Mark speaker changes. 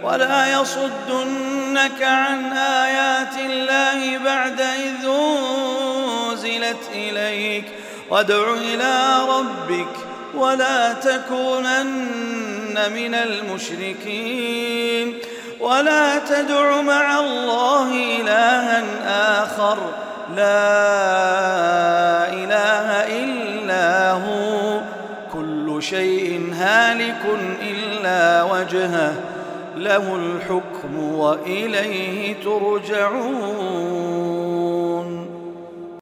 Speaker 1: ولا يصدنك عن آيات الله بعد إذ أنزلت إليك وادع إلى ربك ولا تكونن من المشركين ولا تدع مع الله إلها آخر لا إله إلا هو كل شيء هالك إلا وجهه له الحكم وإليه ترجعون.